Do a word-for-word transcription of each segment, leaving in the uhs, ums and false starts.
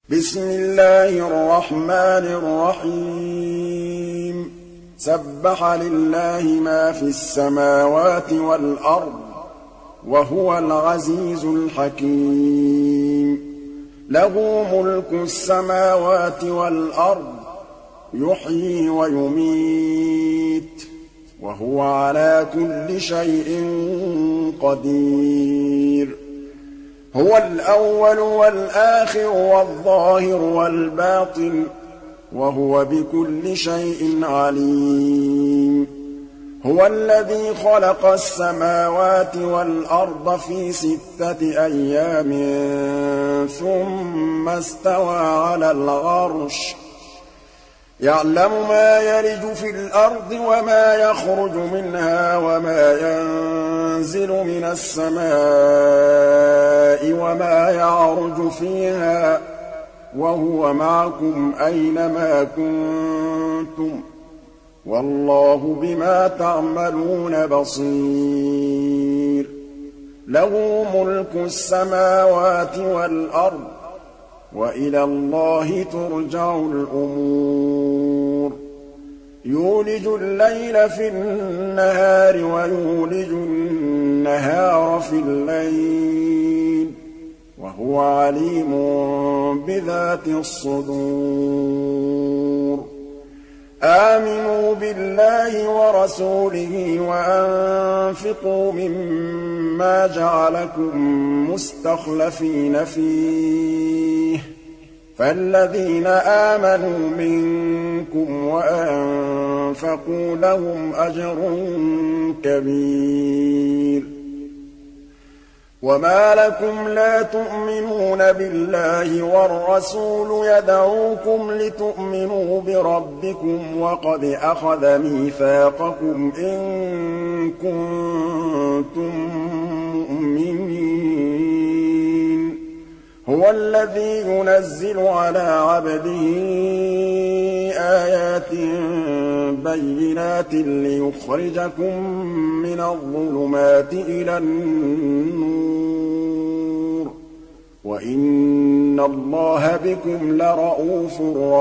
بسم الله الرحمن الرحيم سبح لله ما في السماوات والأرض وهو العزيز الحكيم له ملك السماوات والأرض يحيي ويميت وهو على كل شيء قدير هو الأول والآخر والظاهر والباطن وهو بكل شيء عليم هو الذي خلق السماوات والأرض في ستة أيام ثم استوى على العرش يعلم ما يلج في الأرض وما يخرج منها وما ينزل من السماء وما يعرج فيها وهو معكم أينما كنتم والله بما تعملون بصير له ملك السماوات والأرض وإلى الله ترجع الأمور يولج الليل في النهار ويولج النهار في الليل وهو عليم بذات الصدور آمنوا بالله ورسوله وأنفقوا مما جعلكم مستخلفين فيه فالذين آمنوا منكم وأنفقوا لهم أجر كبير وما لكم لا تؤمنون بالله والرسول يدعوكم لتؤمنوا بربكم وقد أخذ ميثاقكم إن كنتم مؤمنين هو الذي ينزل على عبده آيات بينات ليخرجكم من الظلمات إلى النور وإن الله بكم لرءوف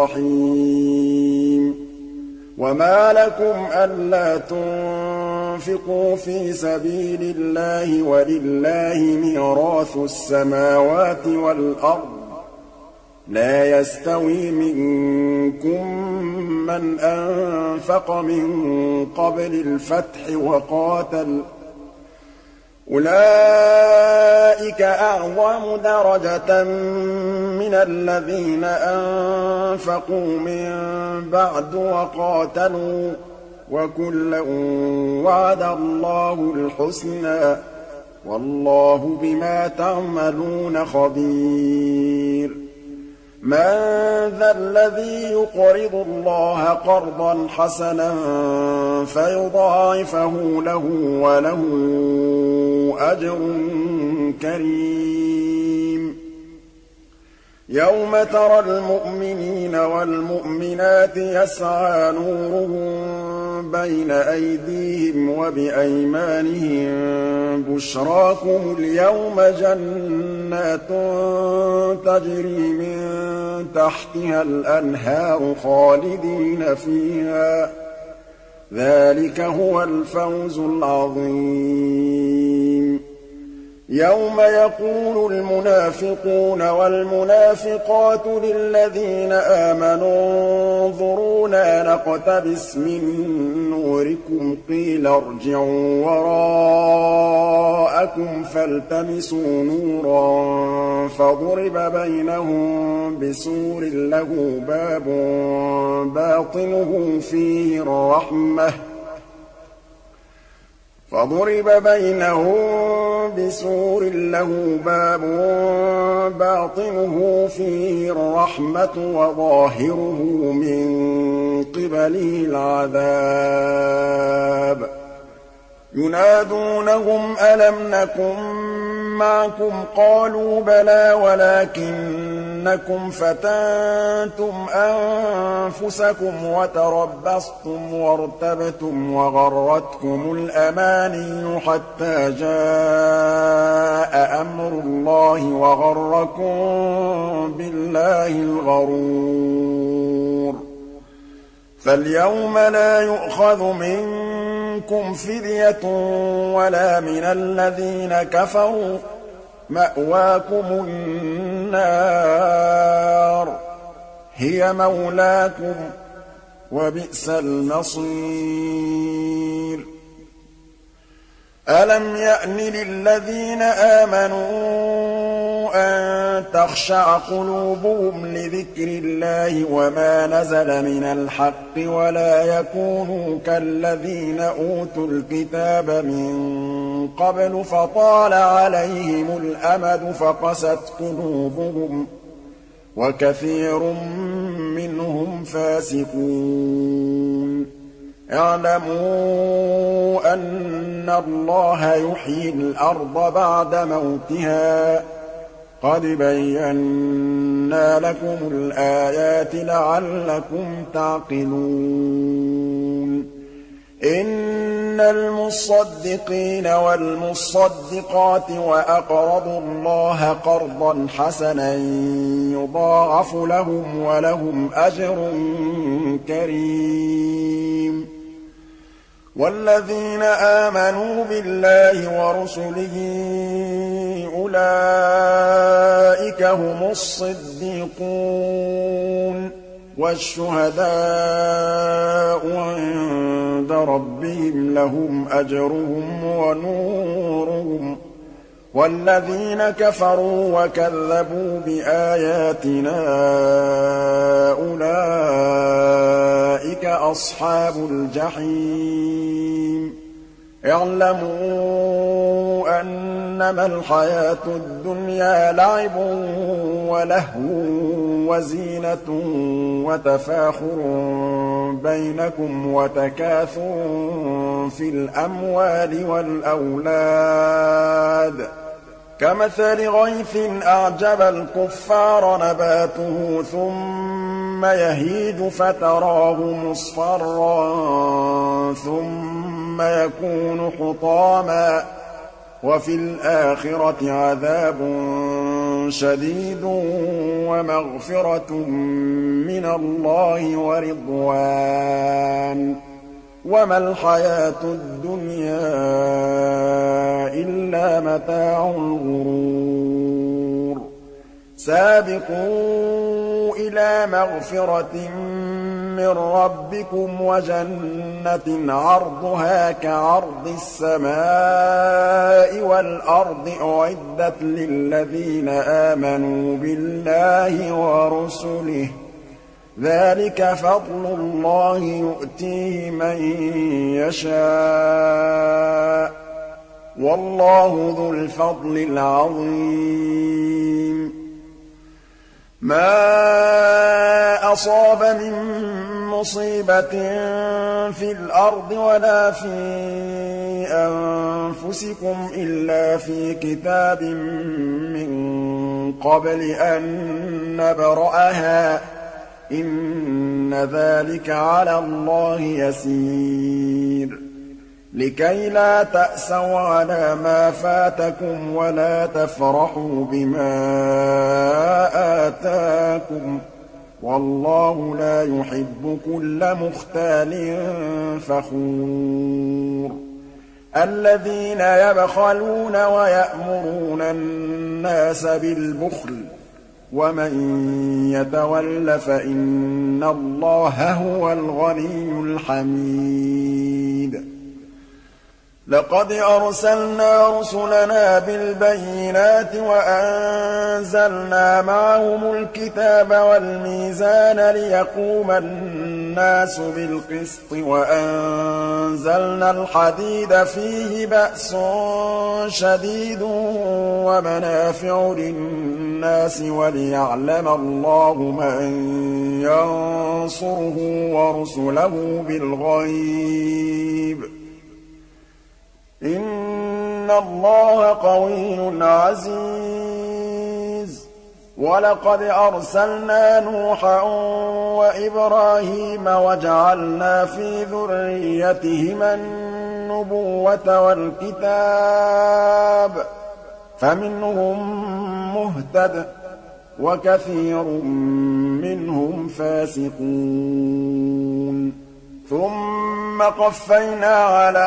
رحيم وما لكم ألا تنفقوا في سبيل الله ولله ميراث السماوات والأرض لا يستوي منكم من أنفق من قبل الفتح وقاتل أولئك أعظم درجة من الذين أنفقوا من بعد وقاتلوا وكلا وعد الله الحسنى والله بما تعملون خبير من ذا الذي يقرض الله قرضا حسنا فيضاعفه له وله أجر كريم يوم ترى المؤمنين والمؤمنات يسعى نورهم بين أيديهم وبأيمانهم بشراكم اليوم جنات تجري من تحتها الأنهار خالدين فيها ذلك هو الفوز العظيم يوم يقول المنافقون والمنافقات للذين آمنوا انظرونا نقتبس من نوركم قيل ارجعوا وراءكم فالتمسوا نورا فضرب بينهم بسور له باب باطنه فيه الرحمة فضرب بينهم بسور له باب باطنه فيه الرحمة وظاهره من قبله العذاب ينادونهم ألم نكن مَعَكُمْ ۖ قَالُوا بَلَىٰ وَلَٰكِنَّكُمْ فَتَنتُمْ أَنفُسَكُمْ وَتَرَبَّصْتُمْ وَارْتَبْتُمْ وَغَرَّتْكُمُ الْأَمَانِيُّ حَتَّىٰ جَاءَ أَمْرُ اللَّهِ وَغَرَّكُم بِاللَّهِ الْغَرُورُ فَالْيَوْمَ لَا يُؤْخَذُ مِنكُمْ فِدْيَةٌ وَلَا مِنَ الَّذِينَ كَفَرُوا ۚ مَأْوَاكُمُ النَّارُ هِيَ مَوْلَاكُمْ ۖ وَبِئْسَ الْمَصِيرُ أَلَمْ يَأْنِ لِلَّذِينَ آمَنُوا أَن تَخْشَعَ قُلُوبُهُمْ لِذِكْرِ اللَّهِ وَمَا نَزَلَ مِنَ الْحَقِّ وَلَا يَكُونُوا كَالَّذِينَ أُوتُوا الْكِتَابَ مِن قَبْلُ فَطَالَ عَلَيْهِمُ الْأَمَدُ فَقَسَتْ قُلُوبُهُمْ ۖ وَكَثِيرٌ مِّنْهُمْ فَاسِقُونَ اعْلَمُوا أَنَّ اللَّهَ يُحْيِي الْأَرْضَ بَعْدَ مَوْتِهَا ۚ قَدْ بَيَّنَّا لَكُمُ الْآيَاتِ لَعَلَّكُمْ تَعْقِلُونَ إِنَّ الْمُصَّدِّقِينَ وَالْمُصَّدِّقَاتِ وَأَقْرَضُوا اللَّهَ قَرْضًا حَسَنًا يُضَاعَفُ لَهُمْ وَلَهُمْ أَجْرٌ كَرِيمٌ وَالَّذِينَ آمَنُوا بِاللَّهِ وَرُسُلِهِ أُولَٰئِكَ هُمُ الصِّدِّيقُونَ وَالشُّهَدَاءُ عِندَ رَبِّهِمْ لَهُمْ أَجْرُهُمْ وَنُورُهُمْ ۖ وَالَّذِينَ كَفَرُوا وَكَذَّبُوا بِآيَاتِنَا أُولَٰئِكَ أَصْحَابُ الْجَحِيمِ اعْلَمُوا أَنَّمَا الْحَيَاةُ الدُّنْيَا لَعِبٌ وَلَهْوٌ وَزِينَةٌ وَتَفَاخُرٌ بَيْنَكُمْ وَتَكَاثُرٌ فِي الْأَمْوَالِ وَالْأَوْلَادِ ۖ كَمَثَلِ غَيْثٍ أَعْجَبَ الْكُفَّارَ نَبَاتُهُ ثُمَّ يَهِيجُ فَتَرَاهُ مُصْفَرًّا ثُمَّ يَكُونُ حُطَامًا ۖ وَفِي الْآخِرَةِ عَذَابٌ شَدِيدٌ وَمَغْفِرَةٌ مِّنَ اللَّهِ وَرِضْوَانٌ ۚ وَمَا الْحَيَاةُ الدُّنْيَا إِلَّا مَتَاعُ الْغُرُورِ سَابِقُوا إِلَىٰ مَغْفِرَةٍ مِّن رَّبِّكُمْ وَجَنَّةٍ عَرْضُهَا كَعَرْضِ السَّمَاءِ وَالْأَرْضِ أُعِدَّتْ لِلَّذِينَ آمَنُوا بِاللَّهِ وَرُسُلِهِ ۚ ذَٰلِكَ فَضْلُ اللَّهِ يُؤْتِيهِ مَن يَشَاءُ ۚ وَاللَّهُ ذُو الْفَضْلِ الْعَظِيمِ مَا أَصَابَ مِن مُّصِيبَةٍ فِي الْأَرْضِ وَلَا فِي أَنفُسِكُمْ إِلَّا فِي كِتَابٍ مِّن قَبْلِ أَن نَّبْرَأَهَا ۚ إِنَّ ذَٰلِكَ عَلَى اللَّهِ يَسِيرٌ لِكَيْ لَا تَأْسَوْا عَلَىٰ مَا فَاتَكُمْ وَلَا تَفْرَحُوا بِمَا آتَاكُمْ ۗ وَاللَّهُ لَا يُحِبُّ كُلَّ مُخْتَالٍ فَخُورٍ الَّذِينَ يَبْخَلُونَ وَيَأْمُرُونَ النَّاسَ بِالْبُخْلِ ۗ وَمَن يَتَوَلَّ فَإِنَّ اللَّهَ هُوَ الْغَنِيُّ الْحَمِيدُ لَقَدْ أَرْسَلْنَا رُسُلَنَا بِالْبَيِّنَاتِ وَأَنزَلْنَا مَعَهُمُ الْكِتَابَ وَالْمِيزَانَ لِيَقُومَ النَّاسُ بِالْقِسْطِ ۖ وَأَنزَلْنَا الْحَدِيدَ فِيهِ بَأْسٌ شَدِيدٌ وَمَنَافِعُ لِلنَّاسِ وَلِيَعْلَمَ اللَّهُ مَن يَنصُرُهُ وَرُسُلَهُ بِالْغَيْبِ ۚ إِنَّ إِنَّ اللَّهَ قَوِيٌّ عَزِيزٌ وَلَقَدْ أَرْسَلْنَا نُوحًا وَإِبْرَاهِيمَ وَجَعَلْنَا فِي ذُرِّيَّتِهِمَا النُّبُوَّةَ وَالْكِتَابَ فَمِنْهُم مُّهْتَدٍ وَكَثِيرٌ مِّنْهُمْ فَاسِقُونَ ثُمَّ قَفَّيْنَا عَلَىٰ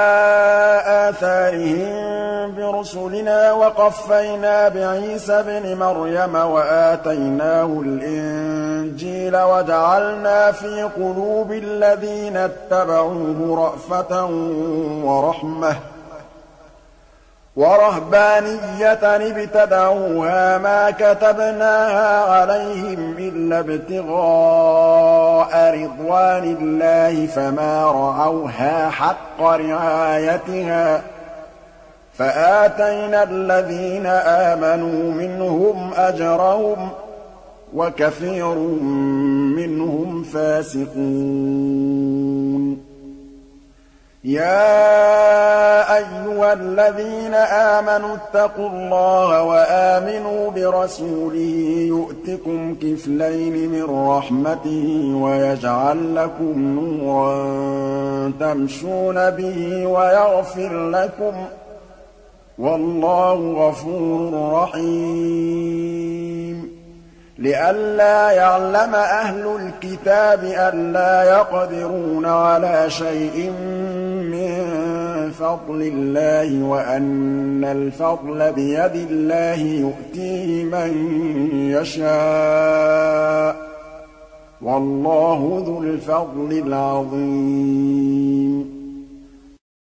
آثَارِهِم بِرُسُلِنَا وَقَفَّيْنَا بِعِيسَى ابْنِ مَرْيَمَ وَآتَيْنَاهُ الْإِنجِيلَ وَجَعَلْنَا فِي قُلُوبِ الَّذِينَ اتَّبَعُوهُ رَأْفَةً وَرَحْمَةً وَرَهْبَانِيَّةً ابْتَدَعُوهَا مَا كَتَبْنَاهَا عَلَيْهِمْ إِلَّا ابْتِغَاءَ رِضْوَانِ اللَّهِ فَمَا رَعَوْهَا حَقَّ رِعَايَتِهَا فَآتَيْنَا الَّذِينَ آمَنُوا مِنْهُمْ أَجْرَهُمْ وَكَثِيرٌ مِّنْهُمْ فَاسِقُونَ يَا أَيُّهَا الَّذِينَ آمَنُوا اتَّقُوا اللَّهَ وَآمِنُوا بِرَسُولِهِ يُؤْتِكُمْ كِفْلَيْنِ مِن رَّحْمَتِهِ وَيَجْعَل لَّكُمْ نُورًا تَمْشُونَ بِهِ وَيَغْفِرْ لَكُمْ ۗ وَاللَّهُ غَفُورٌ رَّحِيمٌ لِئَلَّا يَعْلَمَ أَهْلُ الْكِتَابِ أَلَّا يَقْدِرُونَ عَلَىٰ شَيْءٍ مِّن فَضْلِ اللَّهِ وَأَنَّ الْفَضْلَ بِيَدِ اللَّهِ يُؤْتِيهِ مَن يَشَاءُ ۗ وَاللَّهُ ذُو الْفَضْلِ الْعَظِيمِ